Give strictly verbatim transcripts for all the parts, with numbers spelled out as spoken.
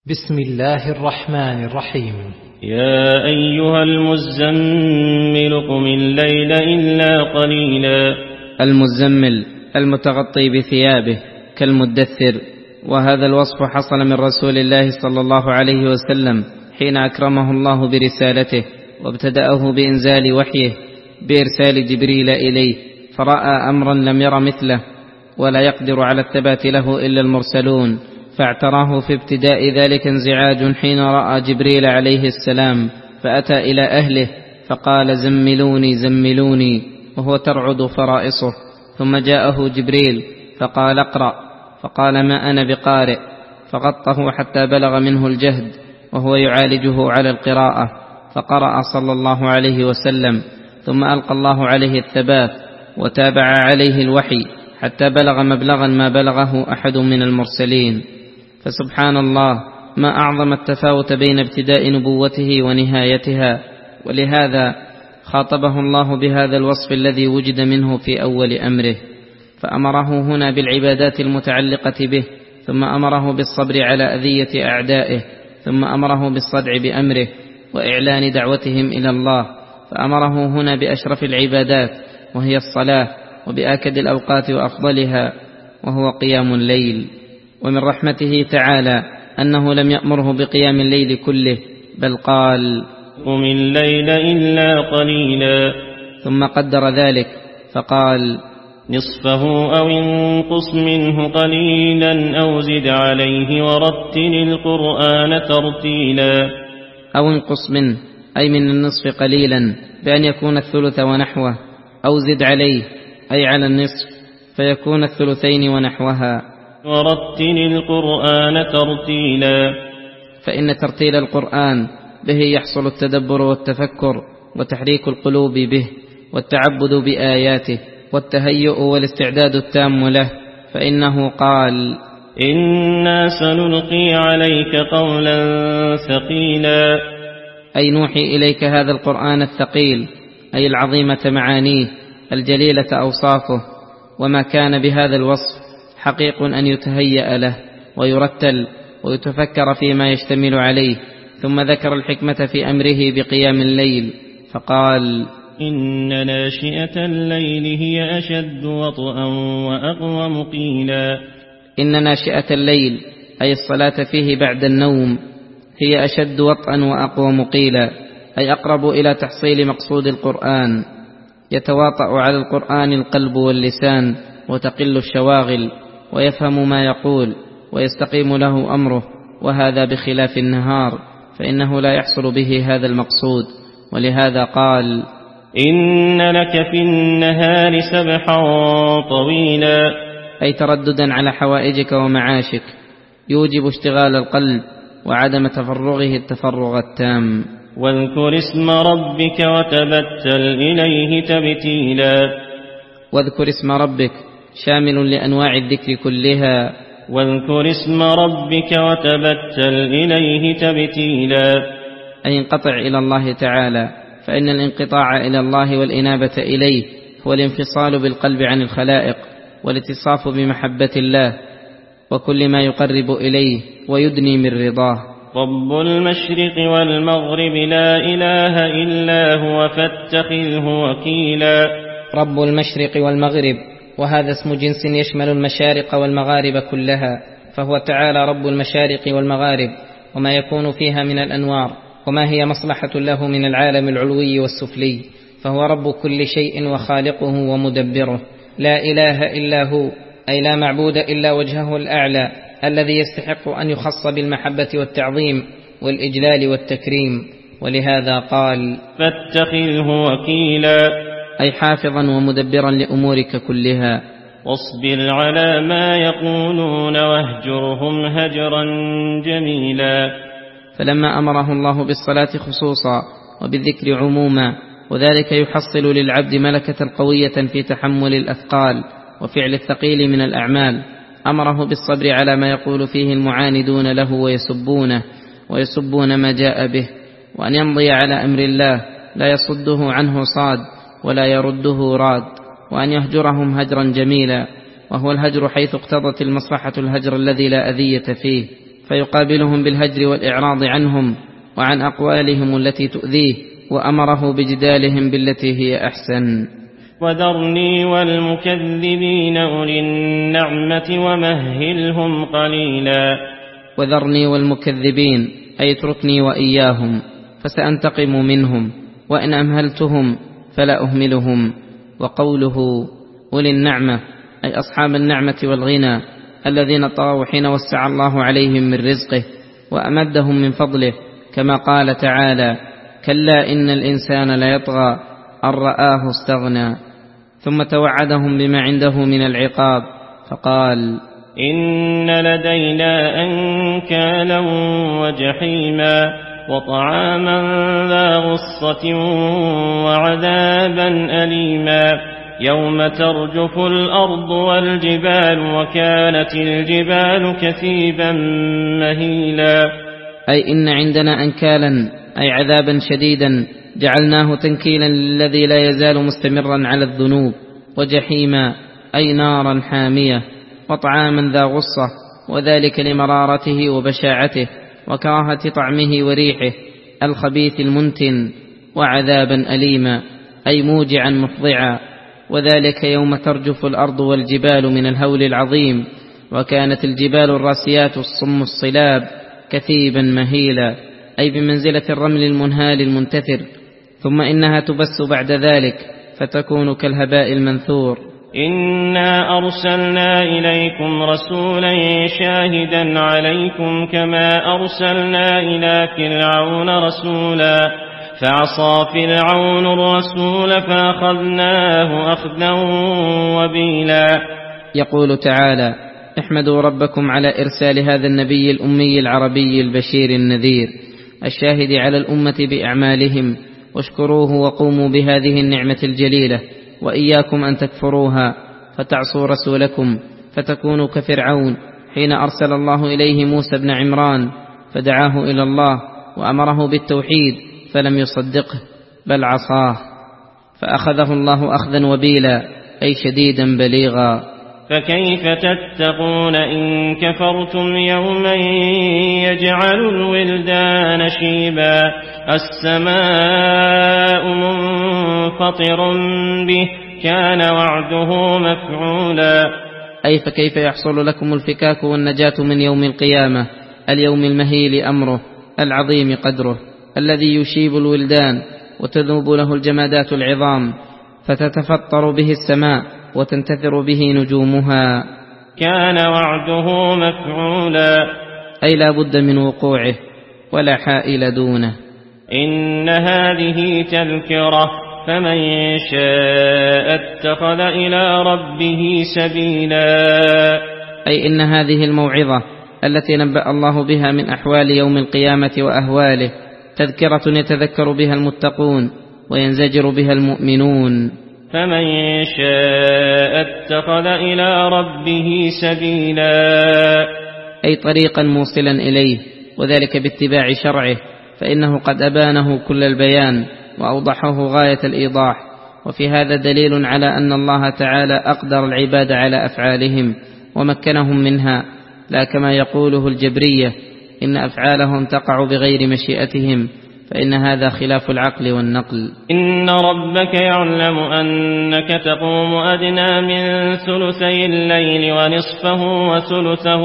بسم الله الرحمن الرحيم. يا أيها المزمل قم الليل إلا قليلا. المزمل المتغطي بثيابه كالمدثر، وهذا الوصف حصل من رسول الله صلى الله عليه وسلم حين أكرمه الله برسالته وابتدأه بإنزال وحيه بإرسال جبريل إليه، فرأى أمرا لم ير مثله ولا يقدر على الثبات له إلا المرسلون، فاعتراه في ابتداء ذلك انزعاج حين رأى جبريل عليه السلام، فأتى إلى أهله فقال زملوني زملوني وهو ترعد فرائصه، ثم جاءه جبريل فقال اقرأ، فقال ما أنا بقارئ، فغطه حتى بلغ منه الجهد وهو يعالجه على القراءة، فقرأ صلى الله عليه وسلم، ثم ألقى الله عليه الثبات وتابع عليه الوحي حتى بلغ مبلغا ما بلغه أحد من المرسلين. فسبحان الله، ما أعظم التفاوت بين ابتداء نبوته ونهايتها، ولهذا خاطبه الله بهذا الوصف الذي وجد منه في أول أمره، فأمره هنا بالعبادات المتعلقة به، ثم أمره بالصبر على أذية أعدائه، ثم أمره بالصدع بأمره وإعلان دعوتهم إلى الله، فأمره هنا بأشرف العبادات وهي الصلاة، وبآكد الأوقات وأفضلها وهو قيام الليل. ومن رحمته تعالى أنه لم يأمره بقيام الليل كله، بل قال قم الليل إلا قليلا، ثم قدر ذلك فقال نصفه أو انقص منه قليلا أو زد عليه ورتل القرآن ترتيلا. أو انقص منه أي من النصف قليلا بأن يكون الثلث ونحوه، أو زد عليه أي على النصف فيكون الثلثين ونحوها. ورتل القرآن ترتيلا، فإن ترتيل القرآن به يحصل التدبر والتفكر وتحريك القلوب به والتعبد بآياته والتهيؤ والاستعداد التام له، فإنه قال إنا سنلقي عليك قولا ثقيلا، أي نوحي إليك هذا القرآن الثقيل، أي العظيمة معانيه الجليلة أوصافه، وما كان بهذا الوصف حقيق أن يتهيأ له ويرتل ويتفكر فيما يشتمل عليه. ثم ذكر الحكمة في أمره بقيام الليل فقال إن ناشئة الليل هي أشد وطئا وأقوم قيلا. إن ناشئة الليل أي الصلاة فيه بعد النوم هي أشد وطئا وأقوم قيلا، أي أقرب إلى تحصيل مقصود القرآن، يتواطأ على القرآن القلب واللسان وتقل الشواغل ويفهم ما يقول ويستقيم له أمره، وهذا بخلاف النهار فإنه لا يحصل به هذا المقصود. ولهذا قال إن لك في النهار سبحا طويلا، أي ترددا على حوائجك ومعاشك يوجب اشتغال القلب وعدم تفرغه التفرغ التام. واذكر اسم ربك وتبتل إليه تبتيلا، واذكر اسم ربك شامل لأنواع الذكر كلها. واذكر اسم ربك وتبتل إليه تبتيلا، أي انقطع إلى الله تعالى، فإن الانقطاع إلى الله والإنابة إليه هو الانفصال بالقلب عن الخلائق والاتصاف بمحبة الله وكل ما يقرب إليه ويدني من رضاه. رب المشرق والمغرب لا إله إلا هو فاتخذه وكيلا. رب المشرق والمغرب، وهذا اسم جنس يشمل المشارق والمغارب كلها، فهو تعالى رب المشارق والمغارب وما يكون فيها من الأنوار وما هي مصلحة له من العالم العلوي والسفلي، فهو رب كل شيء وخالقه ومدبره، لا إله إلا هو، أي لا معبود إلا وجهه الأعلى الذي يستحق أن يخص بالمحبة والتعظيم والإجلال والتكريم. ولهذا قال فاتخذه وكيلا، أي حافظا ومدبرا لأمورك كلها. واصبر على ما يقولون واهجرهم هجرا جميلا. فلما أمره الله بالصلاة خصوصا وبالذكر عموما، وذلك يحصل للعبد ملكة قوية في تحمل الأثقال وفعل الثقيل من الأعمال، أمره بالصبر على ما يقول فيه المعاندون له ويسبونه ويسبون ما جاء به، وأن يمضي على أمر الله لا يصده عنه صاد ولا يرده راد، وأن يهجرهم هجرا جميلا، وهو الهجر حيث اقتضت المصلحة الهجر الذي لا أذية فيه، فيقابلهم بالهجر والإعراض عنهم وعن أقوالهم التي تؤذيه، وأمره بجدالهم بالتي هي أحسن. وذرني والمكذبين أولي النعمة ومهلهم قليلا. وذرني والمكذبين أي اتركني وإياهم، فسأنتقم منهم، وإن أمهلتهم فلا أهملهم. وقوله أولي النعمة أي أصحاب النعمة والغنى الذين طغوا حين وسع الله عليهم من رزقه وأمدهم من فضله، كما قال تعالى: كلا إن الإنسان ليطغى أن رآه استغنى. ثم توعدهم بما عنده من العقاب فقال: إن لدينا أنكالا وجحيما وطعاما ذا غصة وعذابا أليما يوم ترجف الأرض والجبال وكانت الجبال كثيبا مهيلا. أي إن عندنا أنكالا أي عذابا شديدا جعلناه تنكيلا للذي لا يزال مستمرا على الذنوب، وجحيما أي نارا حامية، وطعاما ذا غصة وذلك لمرارته وبشاعته وكراهة طعمه وريحه الخبيث المنتن، وعذابا أليما أي موجعا مفضعا، وذلك يوم ترجف الأرض والجبال من الهول العظيم، وكانت الجبال الراسيات الصم الصلاب كثيبا مهيلا أي بمنزلة الرمل المنهال المنتثر، ثم إنها تبس بعد ذلك فتكون كالهباء المنثور. إنا أرسلنا إليكم رسولا شاهدا عليكم كما أرسلنا إلى فرعون رسولا فعصى فرعون الرسول فأخذناه أخذا وبيلا. يقول تعالى: احمدوا ربكم على إرسال هذا النبي الأمي العربي البشير النذير الشاهد على الأمة بأعمالهم، واشكروه وقوموا بهذه النعمة الجليلة، وإياكم أن تكفروها فتعصوا رسولكم فتكونوا كفرعون حين أرسل الله إليه موسى بن عمران فدعاه إلى الله وأمره بالتوحيد فلم يصدقه بل عصاه فأخذه الله أخذا وبيلا أي شديدا بليغا. فكيف تتقون إن كفرتم يوما يجعل الولدان شيبا السماء منفطر به كان وعده مفعولا. أي فكيف يحصل لكم الفكاك والنجاة من يوم القيامة، اليوم المهيل أمره العظيم قدره الذي يشيب الولدان وتذوب له الجمادات العظام فتتفطر به السماء وتنتثر به نجومها. كان وعده مفعولا أي لا بد من وقوعه ولا حائل دونه. إن هذه تذكرة فمن شاء اتخذ إلى ربه سبيلا. أي إن هذه الموعظة التي نبأ الله بها من أحوال يوم القيامة وأهواله تذكرة يتذكر بها المتقون وينزجر بها المؤمنون. فمن شاء اتخذ إلى ربه سبيلا أي طريقا موصلا إليه، وذلك باتباع شرعه، فإنه قد أبانه كل البيان وأوضحه غاية الإيضاح. وفي هذا دليل على أن الله تعالى أقدر العباد على أفعالهم ومكنهم منها، لا كما يقوله الجبرية إن أفعالهم تقع بغير مشيئتهم، فإن هذا خلاف العقل والنقل. إن ربك يعلم أنك تقوم أدنى من ثلثي الليل ونصفه وثلثه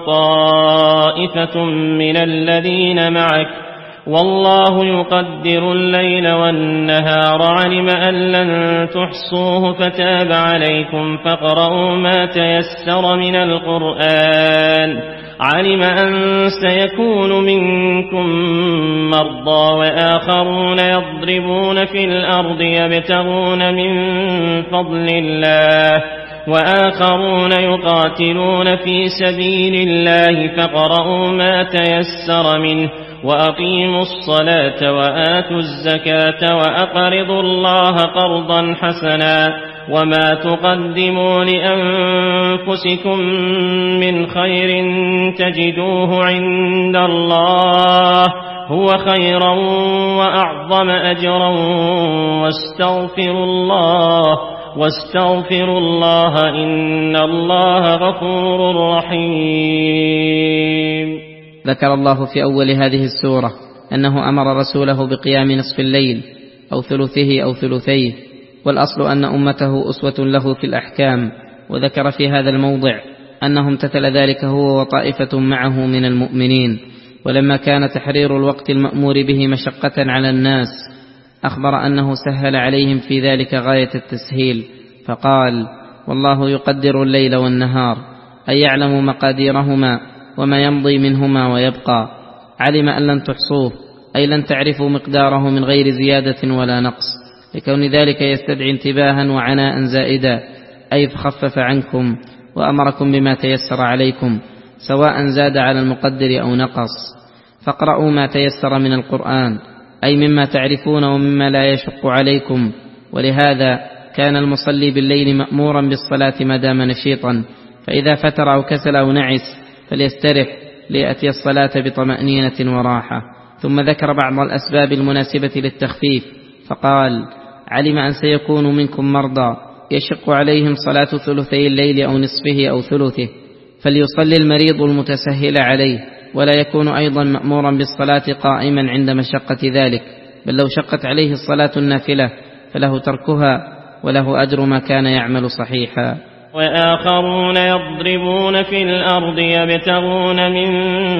وطائفة من الذين معك والله يقدر الليل والنهار علم أن لن تحصوه فتاب عليكم فاقرؤوا ما تيسر من القرآن علم أن سيكون منكم مرضى وآخرون يضربون في الأرض يبتغون من فضل الله وآخرون يقاتلون في سبيل الله فاقرؤوا ما تيسر منه وأقيموا الصلاة وآتوا الزكاة وأقرضوا الله قرضا حسنا وما تقدموا لأنفسكم من خير تجدوه عند الله هو خيرا وأعظم أجرا واستغفروا الله واستغفروا الله إن الله غفور رحيم. ذكر الله في أول هذه السورة أنه أمر رسوله بقيام نصف الليل أو ثلثه أو ثلثيه، والأصل أن أمته أسوة له في الأحكام، وذكر في هذا الموضع أنه امتثل ذلك هو وطائفة معه من المؤمنين. ولما كان تحرير الوقت المأمور به مشقة على الناس أخبر أنه سهل عليهم في ذلك غاية التسهيل، فقال: والله يقدر الليل والنهار، أي يعلم مقاديرهما وما يمضي منهما ويبقى، علم أن لن تحصوه، أي لن تعرفوا مقداره من غير زيادة ولا نقص، لكون ذلك يستدعي انتباها وعناء زائدا، أي خفف عنكم وأمركم بما تيسر عليكم، سواء زاد على المقدر أو نقص. فاقرأوا ما تيسر من القرآن، أي مما تعرفون ومما لا يشق عليكم. ولهذا كان المصلي بالليل مأمورا بالصلاة ما دام نشيطا، فإذا فتر أو كسل أو نعس فليسترح ليأتي الصلاة بطمأنينة وراحة. ثم ذكر بعض الأسباب المناسبة للتخفيف، فقال: علم أن سيكون منكم مرضى يشق عليهم صلاة ثلثي الليل أو نصفه أو ثلثه، فليصلي المريض المتسهل عليه، ولا يكون أيضا مأمورا بالصلاة قائما عند مشقة ذلك، بل لو شقت عليه الصلاة النافلة فله تركها، وله أجر ما كان يعمل صحيحا. وآخرون يضربون في الأرض يبتغون من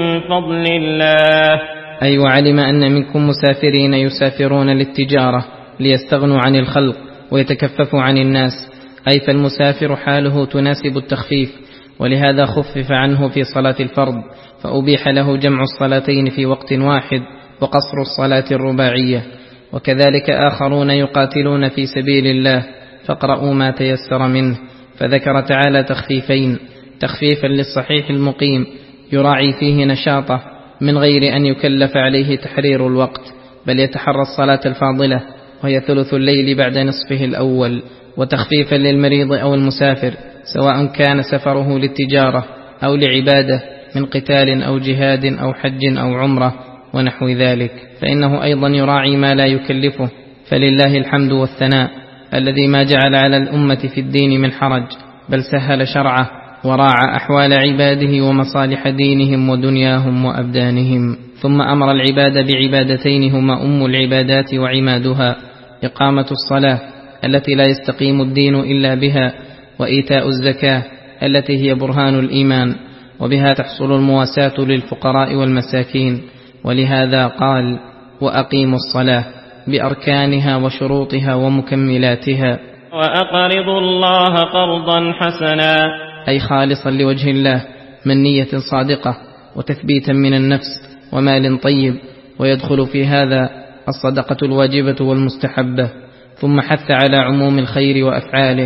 فضل الله، أي وعلم أن منكم مسافرين يسافرون للتجارة ليستغنوا عن الخلق ويتكففوا عن الناس، أي فالمسافر حاله تناسب التخفيف، ولهذا خفف عنه في صلاة الفرض، فأبيح له جمع الصلاتين في وقت واحد وقصر الصلاة الرباعية. وكذلك آخرون يقاتلون في سبيل الله، فاقرأوا ما تيسر منه، فذكر تعالى تخفيفين: تخفيفا للصحيح المقيم يراعي فيه نشاطه من غير أن يكلف عليه تحرير الوقت، بل يتحرى الصلاة الفاضلة وهي ثلث الليل بعد نصفه الأول. وتخفيفا للمريض أو المسافر، سواء كان سفره للتجارة أو لعبادة من قتال أو جهاد أو حج أو عمرة ونحو ذلك، فإنه أيضا يراعي ما لا يكلفه. فلله الحمد والثناء الذي ما جعل على الأمة في الدين من حرج، بل سهل شرعه وراعى أحوال عباده ومصالح دينهم ودنياهم وأبدانهم. ثم أمر العباد بعبادتين هما أم العبادات وعمادها: إقامة الصلاة التي لا يستقيم الدين إلا بها، وإيتاء الزكاة التي هي برهان الإيمان، وبها تحصل المواساة للفقراء والمساكين. ولهذا قال: وأقيموا الصلاة بأركانها وشروطها ومكملاتها. وأقرضوا الله قرضا حسنا، أي خالصا لوجه الله من نية صادقة وتثبيتا من النفس ومال طيب، ويدخل في هذا الصدقة الواجبة والمستحبة. ثم حث على عموم الخير وأفعاله،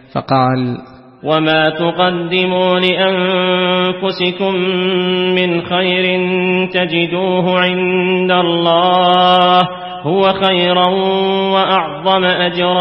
فقال: وما تقدموا لأنفسكم من خير تجدوه عند الله هو خيرا وأعظم أجرا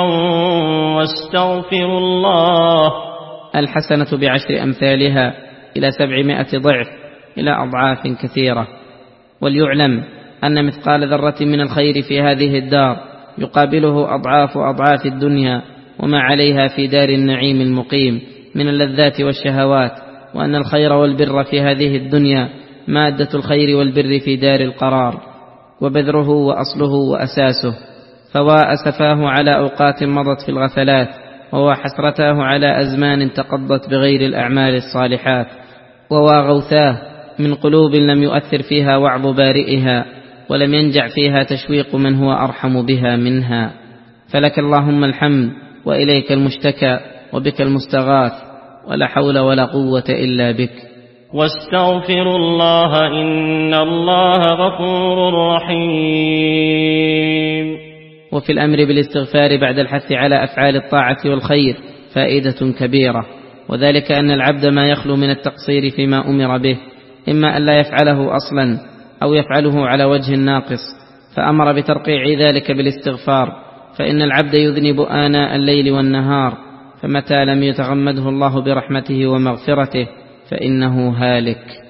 واستغفروا الله. الحسنة بعشر أمثالها إلى سبعمائة ضعف إلى أضعاف كثيرة. وليعلم أن مثقال ذرة من الخير في هذه الدار يقابله أضعاف أضعاف الدنيا وما عليها في دار النعيم المقيم من اللذات والشهوات، وأن الخير والبر في هذه الدنيا مادة الخير والبر في دار القرار، وبذره وأصله وأساسه. فوا أسفاه على أوقات مضت في الغفلات، ووا حسرتاه على أزمان تقضت بغير الأعمال الصالحات، ووا غوثاه من قلوب لم يؤثر فيها وعظ بارئها، ولم ينجع فيها تشويق من هو أرحم بها منها. فلك اللهم الحمد، وإليك المشتكى، وبك المستغاث، ولا حول ولا قوة إلا بك. واستغفروا الله إن الله غفور رحيم. وفي الأمر بالاستغفار بعد الحث على أفعال الطاعة والخير فائدة كبيرة، وذلك أن العبد ما يخلو من التقصير فيما أمر به، إما أن لا يفعله أصلا أو يفعله على وجه ناقص، فأمر بترقيع ذلك بالاستغفار، فإن العبد يذنب آناء الليل والنهار، فمتى لم يتغمده الله برحمته ومغفرته فإنه هالك.